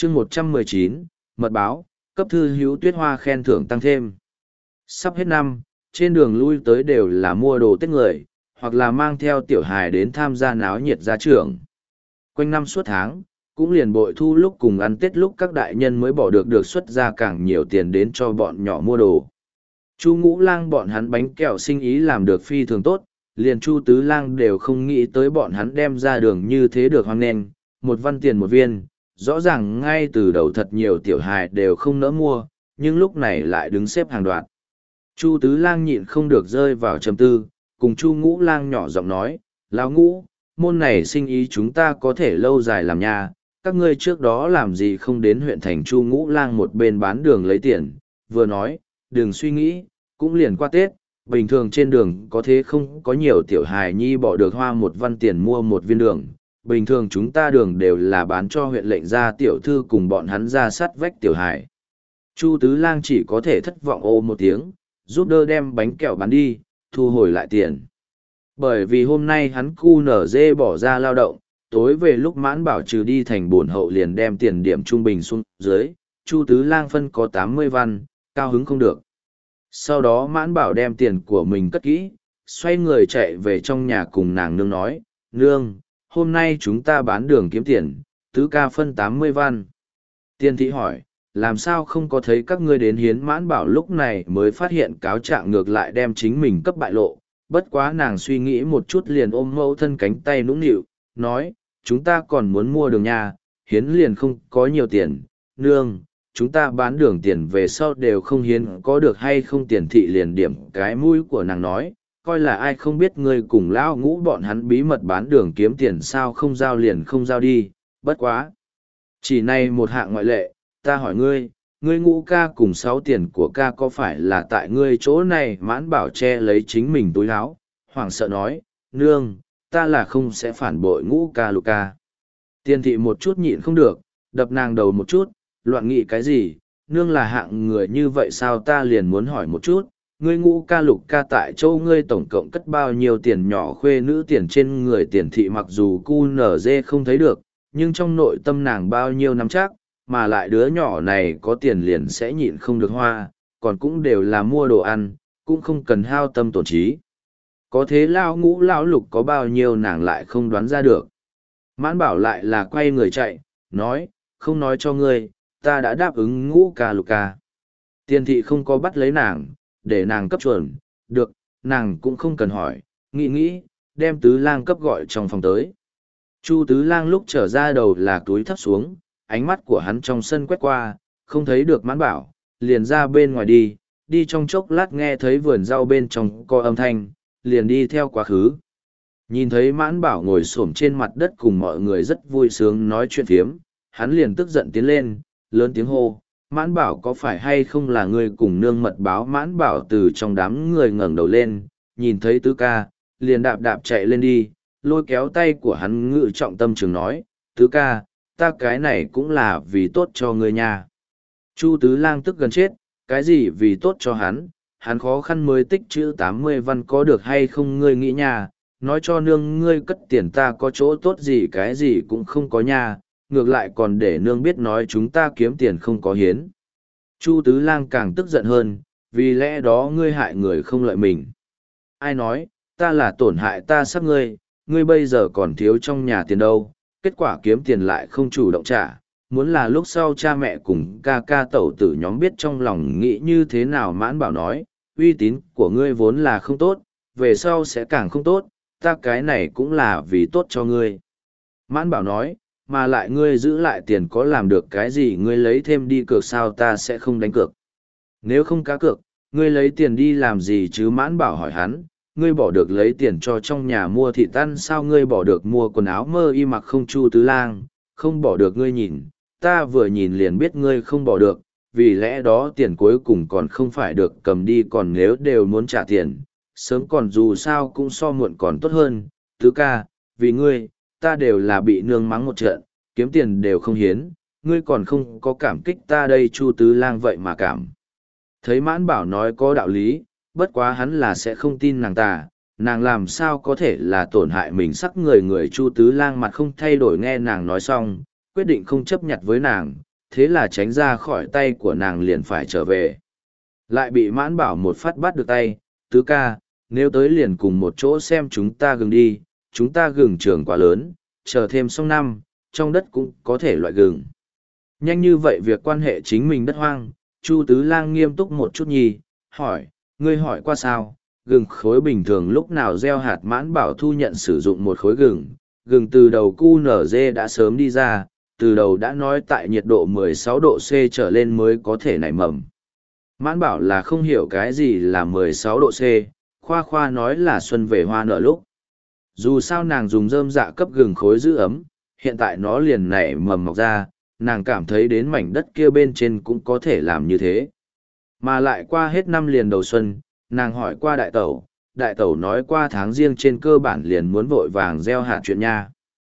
chương 119, mật báo, cấp thư hữu tuyết hoa khen thưởng tăng thêm. Sắp hết năm, trên đường lui tới đều là mua đồ Tết người, hoặc là mang theo tiểu hài đến tham gia náo nhiệt gia trưởng. Quanh năm suốt tháng, cũng liền bội thu lúc cùng ăn Tết lúc các đại nhân mới bỏ được xuất ra càng nhiều tiền đến cho bọn nhỏ mua đồ. Chu Ngũ Lang bọn hắn bánh kẹo sinh ý làm được phi thường tốt, liền Chu Tứ Lang đều không nghĩ tới bọn hắn đem ra đường như thế được hoang nghênh, 1 văn tiền 1 viên, rõ ràng ngay từ đầu thật nhiều tiểu hài đều không nỡ mua, nhưng lúc này lại đứng xếp hàng đoạn. Chu Tứ Lang nhịn không được rơi vào trầm tư, cùng Chu Ngũ Lang nhỏ giọng nói, Lão Ngũ, môn này sinh ý chúng ta có thể lâu dài làm nha, các ngươi trước đó làm gì không đến huyện thành. Chu Ngũ Lang một bên bán đường lấy tiền, vừa nói, đừng suy nghĩ, cũng liền qua Tết, bình thường trên đường có thế không có nhiều tiểu hài nhi bỏ được hoa 1 văn tiền mua 1 viên đường, bình thường chúng ta đường đều là bán cho huyện lệnh gia tiểu thư cùng bọn hắn ra sắt vách tiểu hài. Chu Tứ Lang chỉ có thể thất vọng ô một tiếng, giúp đỡ đem bánh kẹo bán đi, thu hồi lại tiền. Bởi vì hôm nay hắn cu nở dê bỏ ra lao động, tối về lúc Mãn Bảo trừ đi thành bổn hậu liền đem tiền điểm trung bình xuống dưới, Chu Tứ Lang phân có 80 văn, cao hứng không được. Sau đó Mãn Bảo đem tiền của mình cất kỹ, xoay người chạy về trong nhà cùng nàng nương nói, nương, hôm nay chúng ta bán đường kiếm tiền, Tứ ca phân 80 văn. Tiên thị hỏi, làm sao không có thấy các ngươi đến hiến? Mãn Bảo lúc này mới phát hiện cáo trạng ngược lại đem chính mình cấp bại lộ, bất quá nàng suy nghĩ một chút liền ôm mẫu thân cánh tay nũng nịu, nói, chúng ta còn muốn mua đường nha, hiến liền không có nhiều tiền, nương, chúng ta bán đường tiền về sau đều không hiến, có được hay không? Tiền thị liền điểm cái mũi của nàng nói, coi là ai không biết ngươi cùng Lão Ngũ bọn hắn bí mật bán đường kiếm tiền, sao không giao liền không giao đi, bất quá. Chỉ này một hạng ngoại lệ, ta hỏi ngươi, ngươi Ngũ ca cùng 6 tiền của ca có phải là tại ngươi chỗ này? Mãn Bảo che lấy chính mình túi áo, hoảng sợ nói, nương, ta là không sẽ phản bội Ngũ ca Lục ca. Tiên thị một chút nhịn không được, đập nàng đầu một chút, loạn nghị cái gì, nương là hạng người như vậy sao? Ta liền muốn hỏi một chút, ngươi Ngũ ca Lục ca tại châu ngươi tổng cộng cất bao nhiêu tiền nhỏ khuê nữ tiền trên người? Tiền thị mặc dù cu nở dê không thấy được, nhưng trong nội tâm nàng bao nhiêu năm chắc, mà lại đứa nhỏ này có tiền liền sẽ nhịn không được hoa, còn cũng đều là mua đồ ăn, cũng không cần hao tâm tổn trí. Có thế Lão Ngũ Lão Lục có bao nhiêu nàng lại không đoán ra được. Mãn Bảo lại là quay người chạy, nói, không nói cho ngươi, ta đã đáp ứng Ngũ ca Lục ca. Tiên thị không có bắt lấy nàng, để nàng cấp chuẩn, được, nàng cũng không cần hỏi, nghĩ, đem Tứ Lang cấp gọi trong phòng tới. Chu Tứ Lang lúc trở ra đầu là túi thấp xuống, ánh mắt của hắn trong sân quét qua, không thấy được Mãn Bảo, liền ra bên ngoài đi trong chốc lát nghe thấy vườn rau bên trong có âm thanh, liền đi theo quá khứ. Nhìn thấy Mãn Bảo ngồi xổm trên mặt đất cùng mọi người rất vui sướng nói chuyện phiếm, hắn liền tức giận tiến lên, lớn tiếng hô, Mãn Bảo có phải hay không là ngươi cùng nương mật báo? Mãn Bảo từ trong đám người ngẩng đầu lên, nhìn thấy Tứ ca, liền đạp đạp chạy lên đi, lôi kéo tay của hắn ngự trọng tâm trường nói, Tứ ca, ta cái này cũng là vì tốt cho ngươi nha. Chu Tứ Lang tức gần chết, cái gì vì tốt cho hắn khó khăn mới tích chữ 80 văn có được hay không? Ngươi nghĩ nha, nói cho nương ngươi cất tiền ta có chỗ tốt gì? Cái gì cũng không có nha, ngược lại còn để nương biết nói chúng ta kiếm tiền không có hiến. Chu Tứ Lang càng tức giận hơn, vì lẽ đó ngươi hại người không lợi mình. Ai nói, ta là tổn hại ta sắp ngươi bây giờ còn thiếu trong nhà tiền đâu, kết quả kiếm tiền lại không chủ động trả, muốn là lúc sau cha mẹ cùng ca ca tẩu tử nhóm biết trong lòng nghĩ như thế nào? Mãn Bảo nói, uy tín của ngươi vốn là không tốt, về sau sẽ càng không tốt, ta cái này cũng là vì tốt cho ngươi. Mãn Bảo nói, mà lại ngươi giữ lại tiền có làm được cái gì? Ngươi lấy thêm đi cược sao? Ta sẽ không đánh cược. Nếu không cá cược, ngươi lấy tiền đi làm gì chứ? Mãn Bảo hỏi hắn, ngươi bỏ được lấy tiền cho trong nhà mua thịt ăn sao? Ngươi bỏ được mua quần áo mơ y mặc không? Chu Tứ Lang, không bỏ được. Ngươi nhìn, ta vừa nhìn liền biết ngươi không bỏ được, vì lẽ đó tiền cuối cùng còn không phải được cầm đi, còn nếu đều muốn trả tiền, sớm còn dù sao cũng so muộn còn tốt hơn. Tứ ca, vì ngươi, ta đều là bị nương mắng một trận, kiếm tiền đều không hiến, ngươi còn không có cảm kích ta đây. Chu Tứ Lang vậy mà cảm thấy Mãn Bảo nói có đạo lý, bất quá hắn là sẽ không tin nàng ta, nàng làm sao có thể là tổn hại mình sắc người. Chu Tứ Lang mặt không thay đổi nghe nàng nói xong, quyết định không chấp nhặt với nàng, thế là tránh ra khỏi tay của nàng liền phải trở về. Lại bị Mãn Bảo một phát bắt được tay, tứ ca, nếu tới liền cùng một chỗ xem chúng ta gừng đi, chúng ta gừng trường quá lớn, chờ thêm xong năm, trong đất cũng có thể loại gừng. Nhanh như vậy việc quan hệ chính mình đất hoang, Chu Tứ Lang nghiêm túc một chút nhi, hỏi, ngươi hỏi qua sao, gừng khối bình thường lúc nào gieo hạt. Mãn Bảo thu nhận sử dụng một khối gừng, gừng từ đầu QNZ đã sớm đi ra, từ đầu đã nói tại nhiệt độ 16 độ C trở lên mới có thể nảy mầm. Mãn Bảo là không hiểu cái gì là 16 độ C, khoa khoa nói là xuân về hoa nở lúc. Dù sao nàng dùng rơm dạ cấp gừng khối giữ ấm, hiện tại nó liền nảy mầm mọc ra, nàng cảm thấy đến mảnh đất kia bên trên cũng có thể làm như thế. Mà lại qua hết năm liền đầu xuân, nàng hỏi qua đại tẩu nói qua tháng riêng trên cơ bản liền muốn vội vàng gieo hạt chuyện nha.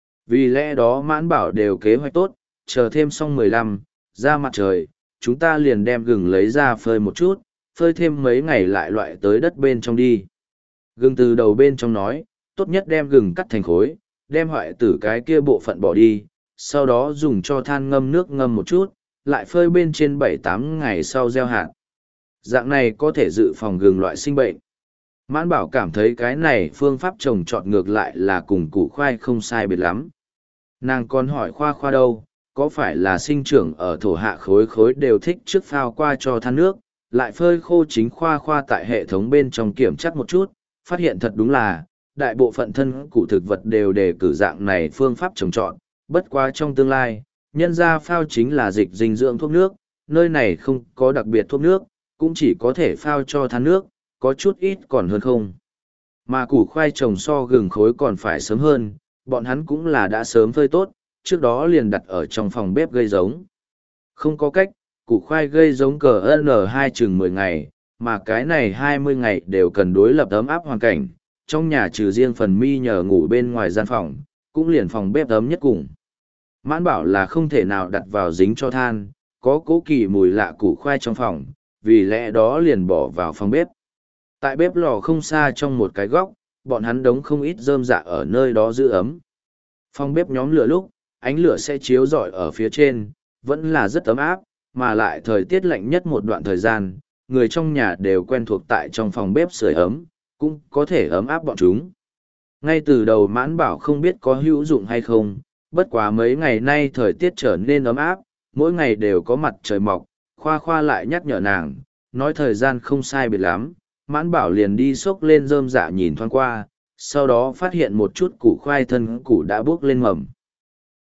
Vì lẽ đó Mãn Bảo đều kế hoạch tốt, chờ thêm xong 15, ra mặt trời, chúng ta liền đem gừng lấy ra phơi một chút, phơi thêm mấy ngày lại loại tới đất bên trong đi. Gừng từ đầu bên trong nói, tốt nhất đem gừng cắt thành khối, đem hoại tử cái kia bộ phận bỏ đi, sau đó dùng cho than ngâm nước ngâm một chút, lại phơi bên trên 7-8 ngày sau gieo hạt. Dạng này có thể dự phòng gừng loại sinh bệnh. Mãn Bảo cảm thấy cái này phương pháp trồng trọt ngược lại là cùng củ khoai không sai biệt lắm. Nàng còn hỏi khoa khoa đâu, có phải là sinh trưởng ở thổ hạ khối khối đều thích trước phao qua cho than nước, lại phơi khô. Chính khoa khoa tại hệ thống bên trong kiểm tra một chút, phát hiện thật đúng là, đại bộ phận thân củ thực vật đều đề cử dạng này phương pháp trồng trọt, bất quá trong tương lai, nhân ra phao chính là dịch dinh dưỡng thuốc nước, nơi này không có đặc biệt thuốc nước, cũng chỉ có thể phao cho than nước, có chút ít còn hơn không. Mà củ khoai trồng so gừng khối còn phải sớm hơn, bọn hắn cũng là đã sớm phơi tốt, trước đó liền đặt ở trong phòng bếp gây giống. Không có cách, củ khoai gây giống cờ N2 chừng 10 ngày, mà cái này 20 ngày đều cần đối lập ấm áp hoàn cảnh, trong nhà trừ riêng phần mi nhờ ngủ bên ngoài gian phòng, cũng liền phòng bếp ấm nhất cùng. Mãn Bảo là không thể nào đặt vào dính cho than, có cố kỳ mùi lạ củ khoai trong phòng, vì lẽ đó liền bỏ vào phòng bếp. Tại bếp lò không xa trong một cái góc, bọn hắn đống không ít rơm dạ ở nơi đó giữ ấm. Phòng bếp nhóm lửa lúc, ánh lửa sẽ chiếu rọi ở phía trên, vẫn là rất ấm áp, mà lại thời tiết lạnh nhất một đoạn thời gian, người trong nhà đều quen thuộc tại trong phòng bếp sưởi ấm, cũng có thể ấm áp bọn chúng. Ngay từ đầu Mãn Bảo không biết có hữu dụng hay không, bất quá mấy ngày nay thời tiết trở nên ấm áp, mỗi ngày đều có mặt trời mọc, khoa khoa lại nhắc nhở nàng, nói thời gian không sai biệt lắm, Mãn Bảo liền đi xốc lên rơm dạ nhìn thoáng qua, sau đó phát hiện một chút củ khoai thân củ đã bước lên mầm.